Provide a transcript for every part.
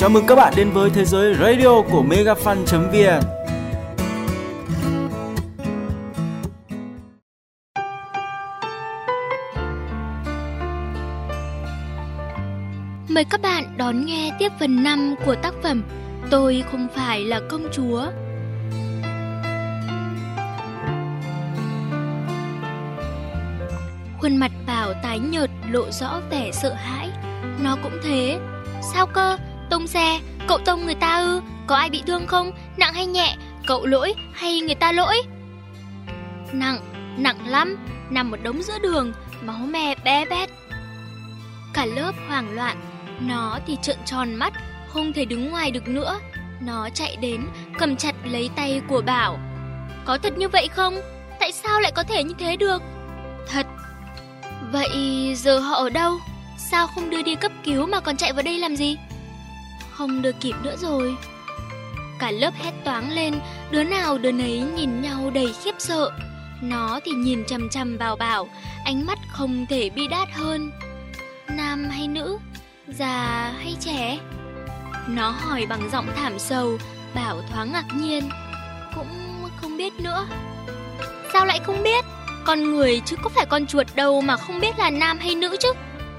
Chào mừng các bạn đến với thế giới radio của megafan.vn. Mời các bạn đón nghe tiếp phần 5 của tác phẩm Tôi không phải là công chúa. Khuôn mặt Bảo tái nhợt lộ rõ vẻ sợ hãi. Nó cũng thế. Sao cơ? Tông xe, cậu tông người ta ư? Có ai bị thương không? Nặng hay nhẹ? Cậu lỗi hay người ta lỗi? Nặng, nặng lắm. Nằm một đống giữa đường, máu me bé bét. Cả lớp hoảng loạn. Nó thì trợn tròn mắt, không thể đứng ngoài được nữa. Nó chạy đến, cầm chặt lấy tay của Bảo. Có thật như vậy không? Tại sao lại có thể như thế được? Thật. Vậy giờ họ ở đâu? Sao không đưa đi cấp cứu mà còn chạy vào đây làm gì? Không đưa kịp nữa rồi. Cả lớp hét toáng lên, đứa nào đứa nấy nhìn nhau đầy khiếp sợ. Nó thì nhìn chằm chằm vào Bảo, ánh mắt không thể bi đát hơn. Nam hay nữ? Già hay trẻ? Nó hỏi bằng giọng thảm sầu. Bảo thoáng ngạc nhiên. Cũng không biết nữa. Sao lại không biết? Con người chứ có phải con chuột đâu mà không biết là nam hay nữ chứ.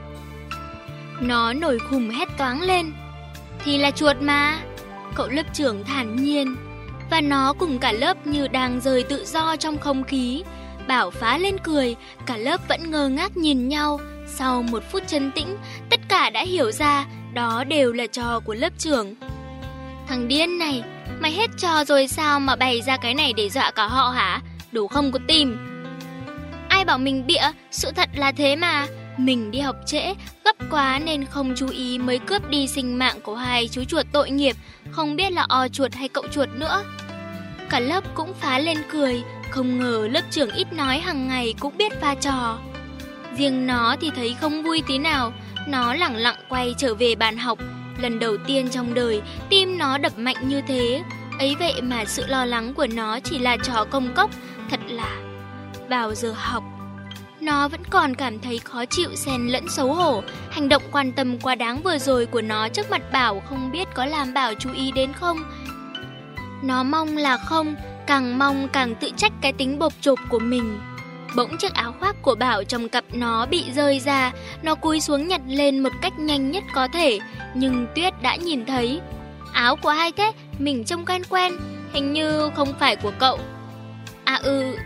Nó nổi khùng hét toáng lên. Thì là chuột mà. Cậu lớp trưởng thản nhiên. Và nó cùng cả lớp như đang rời tự do trong không khí. Bảo phá lên cười. Cả lớp vẫn ngơ ngác nhìn nhau. Sau một phút trấn tĩnh, tất cả đã hiểu ra đó đều là trò của lớp trưởng. Thằng điên này, mày hết trò rồi sao mà bày ra cái này để dọa cả họ hả? Đủ không có tim. Ai bảo mình bịa, sự thật là thế mà. Mình đi học trễ, gấp quá nên không chú ý mới cướp đi sinh mạng của hai chú chuột tội nghiệp, không biết là o chuột hay cậu chuột nữa. Cả lớp cũng phá lên cười, không ngờ lớp trưởng ít nói hàng ngày cũng biết pha trò. Riêng nó thì thấy không vui tí nào. Nó lẳng lặng quay trở về bàn học. Lần đầu tiên trong đời tim nó đập mạnh như thế. Ấy vậy mà sự lo lắng của nó chỉ là trò công cốc. Thật là vào giờ học nó vẫn còn cảm thấy khó chịu xen lẫn xấu hổ. Hành động quan tâm quá đáng vừa rồi của nó trước mặt Bảo không biết có làm Bảo chú ý đến không. Nó mong là không, càng mong càng tự trách cái tính bộp chộp của mình. Bỗng chiếc áo khoác của Bảo trong cặp nó bị rơi ra. Nó cúi xuống nhặt lên một cách nhanh nhất có thể. Nhưng Tuyết đã nhìn thấy. Áo của ai thế? Mình trông quen quen. Hình như không phải của cậu. À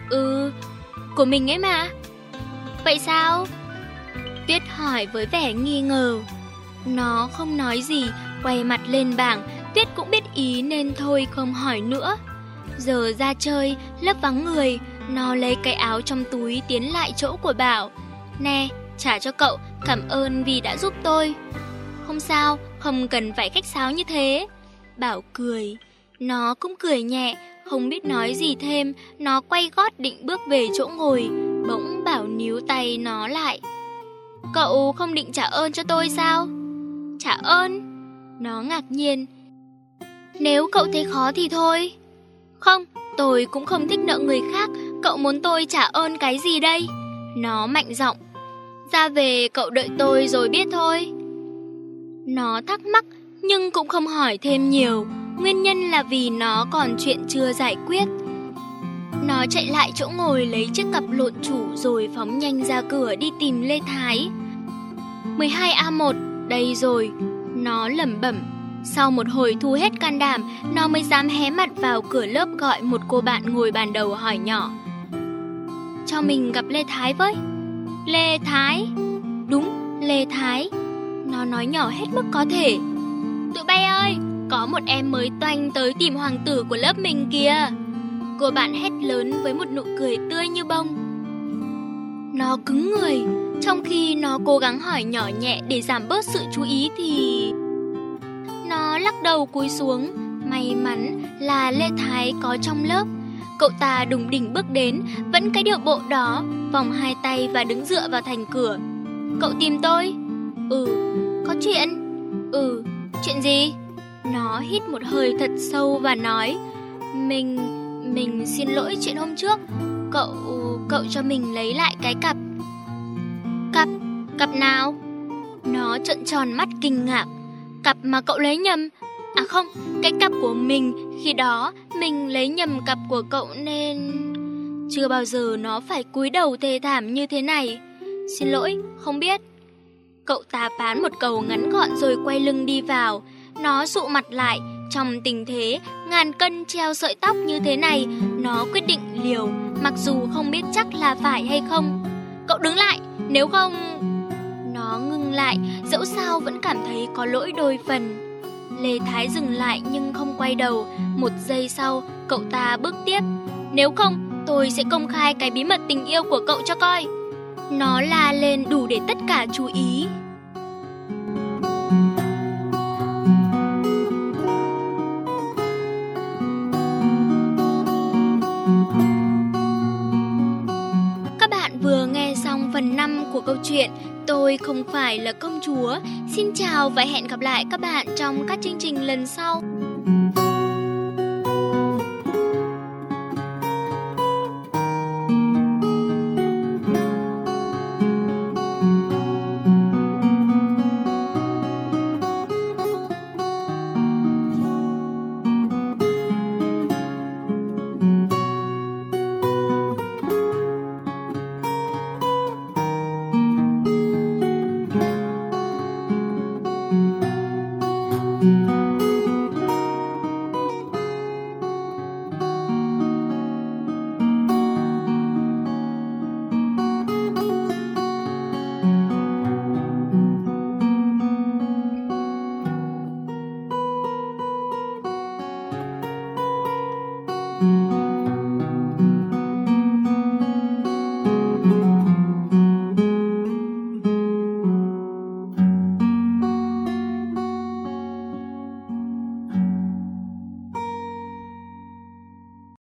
của mình ấy mà. Vậy sao? Tuyết hỏi với vẻ nghi ngờ. Nó không nói gì, quay mặt lên bảng. Tuyết cũng biết ý nên thôi không hỏi nữa. Giờ ra chơi, lớp vắng người. Nó lấy cái áo trong túi tiến lại chỗ của Bảo. Nè, trả cho cậu, cảm ơn vì đã giúp tôi. Không sao, không cần phải khách sáo như thế. Bảo cười. Nó cũng cười nhẹ, không biết nói gì thêm. Nó quay gót định bước về chỗ ngồi. Bỗng Bảo níu tay nó lại. Cậu không định trả ơn cho tôi sao? Trả ơn? Nó ngạc nhiên. Nếu cậu thấy khó thì thôi. Không, tôi cũng không thích nợ người khác. Cậu muốn tôi trả ơn cái gì đây? Nó mạnh giọng. Ra về cậu đợi tôi rồi biết thôi. Nó thắc mắc nhưng cũng không hỏi thêm nhiều. Nguyên nhân là vì nó còn chuyện chưa giải quyết. Nó chạy lại chỗ ngồi lấy chiếc cặp lộn chủ rồi phóng nhanh ra cửa đi tìm Lê Thái. 12A1, đây rồi. Nó lẩm bẩm. Sau một hồi thu hết can đảm, nó mới dám hé mặt vào cửa lớp gọi một cô bạn ngồi bàn đầu hỏi nhỏ. Cho mình gặp Lê Thái với. Lê Thái? Đúng, Lê Thái. Nó nói nhỏ hết mức có thể. Tụi bay ơi, có một em mới toanh tới tìm hoàng tử của lớp mình kìa. Cô bạn hét lớn với một nụ cười tươi như bông. Nó cứng người. Trong khi nó cố gắng hỏi nhỏ nhẹ để giảm bớt sự chú ý thì nó lắc đầu cúi xuống. May mắn là Lê Thái có trong lớp. Cậu ta đùng đỉnh bước đến, vẫn cái điệu bộ đó, vòng hai tay và đứng dựa vào thành cửa. Cậu tìm tôi? Có chuyện? Chuyện gì? Nó hít một hơi thật sâu và nói. Mình xin lỗi chuyện hôm trước. Cậu cho mình lấy lại cái cặp. Cặp nào? Nó trợn tròn mắt kinh ngạc. Cặp mà cậu lấy nhầm. À không, cái cặp của mình. Khi đó mình lấy nhầm cặp của cậu nên... Chưa bao giờ nó phải cúi đầu thê thảm như thế này. Xin lỗi, không biết. Cậu ta phán một câu ngắn gọn rồi quay lưng đi vào. Nó sụ mặt lại. Trong tình thế ngàn cân treo sợi tóc như thế này, nó quyết định liều, mặc dù không biết chắc là phải hay không. Cậu đứng lại, nếu không... Nó ngừng lại, dẫu sao vẫn cảm thấy có lỗi đôi phần. Lê Thái dừng lại nhưng không quay đầu. Một giây sau, cậu ta bước tiếp. Nếu không, tôi sẽ công khai cái bí mật tình yêu của cậu cho coi. Nó la lên đủ để tất cả chú ý. Các bạn vừa nghe xong phần 5 của câu chuyện Tôi Không Phải Là Công Chúa. Xin chào và hẹn gặp lại các bạn trong các chương trình lần sau.